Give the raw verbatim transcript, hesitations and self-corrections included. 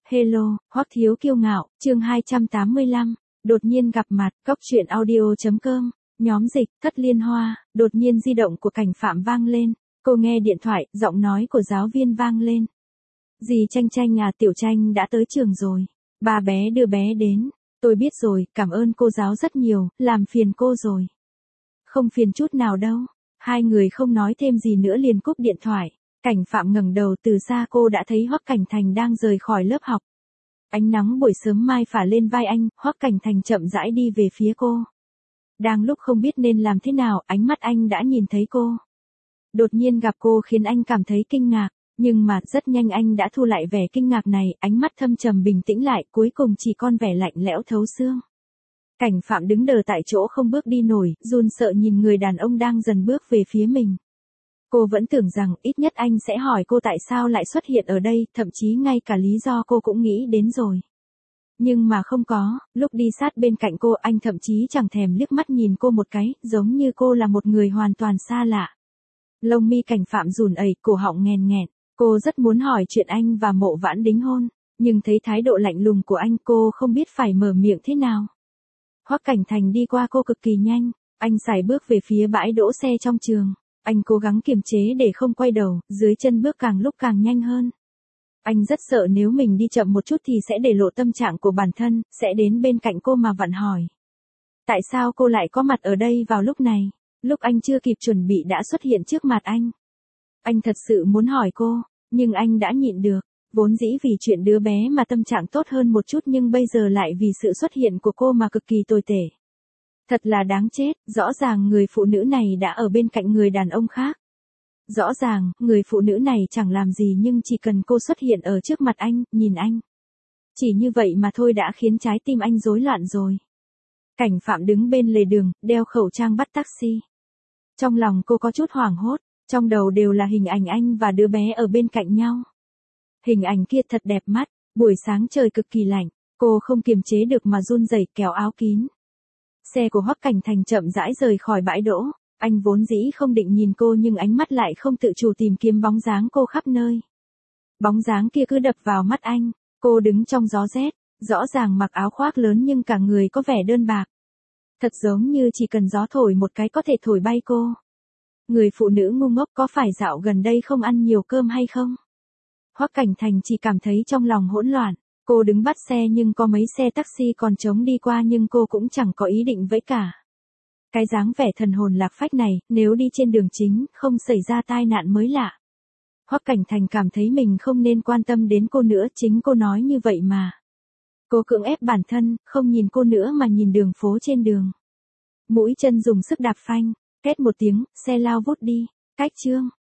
Hello, Hoắc Thiếu Kiêu Ngạo, chương hai trăm tám mươi lăm, đột nhiên gặp mặt, góc truyện audio chấm com, nhóm dịch, Thất Liên Hoa, đột nhiên di động của Cảnh Phạm vang lên, cô nghe điện thoại, giọng nói của giáo viên vang lên. Dì Tranh Tranh à, Tiểu Tranh đã tới trường rồi, ba bé đưa bé đến, tôi biết rồi, cảm ơn cô giáo rất nhiều, làm phiền cô rồi. Không phiền chút nào đâu, hai người không nói thêm gì nữa liền cúp điện thoại. Cảnh Phạm ngẩng đầu, từ xa cô đã thấy Hoắc Cảnh Thành đang rời khỏi lớp học. Ánh nắng buổi sớm mai phả lên vai anh, Hoắc Cảnh Thành chậm rãi đi về phía cô. Đang lúc không biết nên làm thế nào, ánh mắt anh đã nhìn thấy cô. Đột nhiên gặp cô khiến anh cảm thấy kinh ngạc, nhưng mà rất nhanh anh đã thu lại vẻ kinh ngạc này, ánh mắt thâm trầm bình tĩnh lại, cuối cùng chỉ còn vẻ lạnh lẽo thấu xương. Cảnh Phạm đứng đờ tại chỗ không bước đi nổi, run sợ nhìn người đàn ông đang dần bước về phía mình. Cô vẫn tưởng rằng ít nhất anh sẽ hỏi cô tại sao lại xuất hiện ở đây, thậm chí ngay cả lý do cô cũng nghĩ đến rồi. Nhưng mà không có, lúc đi sát bên cạnh cô anh thậm chí chẳng thèm liếc mắt nhìn cô một cái, giống như cô là một người hoàn toàn xa lạ. Lông mi Cảnh Phạm run rẩy, cổ họng nghẹn nghẹn, cô rất muốn hỏi chuyện anh và Mộ Vãn đính hôn, nhưng thấy thái độ lạnh lùng của anh cô không biết phải mở miệng thế nào. Hoắc Cảnh Thành đi qua cô cực kỳ nhanh, anh sải bước về phía bãi đỗ xe trong trường. Anh cố gắng kiềm chế để không quay đầu, dưới chân bước càng lúc càng nhanh hơn. Anh rất sợ nếu mình đi chậm một chút thì sẽ để lộ tâm trạng của bản thân, sẽ đến bên cạnh cô mà vặn hỏi. Tại sao cô lại có mặt ở đây vào lúc này? Lúc anh chưa kịp chuẩn bị đã xuất hiện trước mặt anh. Anh thật sự muốn hỏi cô, nhưng anh đã nhịn được. Vốn dĩ vì chuyện đứa bé mà tâm trạng tốt hơn một chút, nhưng bây giờ lại vì sự xuất hiện của cô mà cực kỳ tồi tệ. Thật là đáng chết, rõ ràng người phụ nữ này đã ở bên cạnh người đàn ông khác. Rõ ràng, người phụ nữ này chẳng làm gì nhưng chỉ cần cô xuất hiện ở trước mặt anh, nhìn anh. Chỉ như vậy mà thôi đã khiến trái tim anh rối loạn rồi. Cảnh Phạm đứng bên lề đường, đeo khẩu trang bắt taxi. Trong lòng cô có chút hoảng hốt, trong đầu đều là hình ảnh anh và đứa bé ở bên cạnh nhau. Hình ảnh kia thật đẹp mắt, buổi sáng trời cực kỳ lạnh, cô không kiềm chế được mà run rẩy kéo áo kín. Xe của Hoắc Cảnh Thành chậm rãi rời khỏi bãi đỗ, anh vốn dĩ không định nhìn cô nhưng ánh mắt lại không tự chủ tìm kiếm bóng dáng cô khắp nơi. Bóng dáng kia cứ đập vào mắt anh, cô đứng trong gió rét, rõ ràng mặc áo khoác lớn nhưng cả người có vẻ đơn bạc. Thật giống như chỉ cần gió thổi một cái có thể thổi bay cô. Người phụ nữ ngu ngốc có phải dạo gần đây không ăn nhiều cơm hay không? Hoắc Cảnh Thành chỉ cảm thấy trong lòng hỗn loạn. Cô đứng bắt xe nhưng có mấy xe taxi còn trống đi qua nhưng cô cũng chẳng có ý định vẫy cả. Cái dáng vẻ thần hồn lạc phách này, nếu đi trên đường chính, không xảy ra tai nạn mới lạ. Hoắc Cảnh Thành cảm thấy mình không nên quan tâm đến cô nữa, chính cô nói như vậy mà. Cô cưỡng ép bản thân, không nhìn cô nữa mà nhìn đường phố trên đường. Mũi chân dùng sức đạp phanh, két một tiếng, xe lao vút đi, cách chương.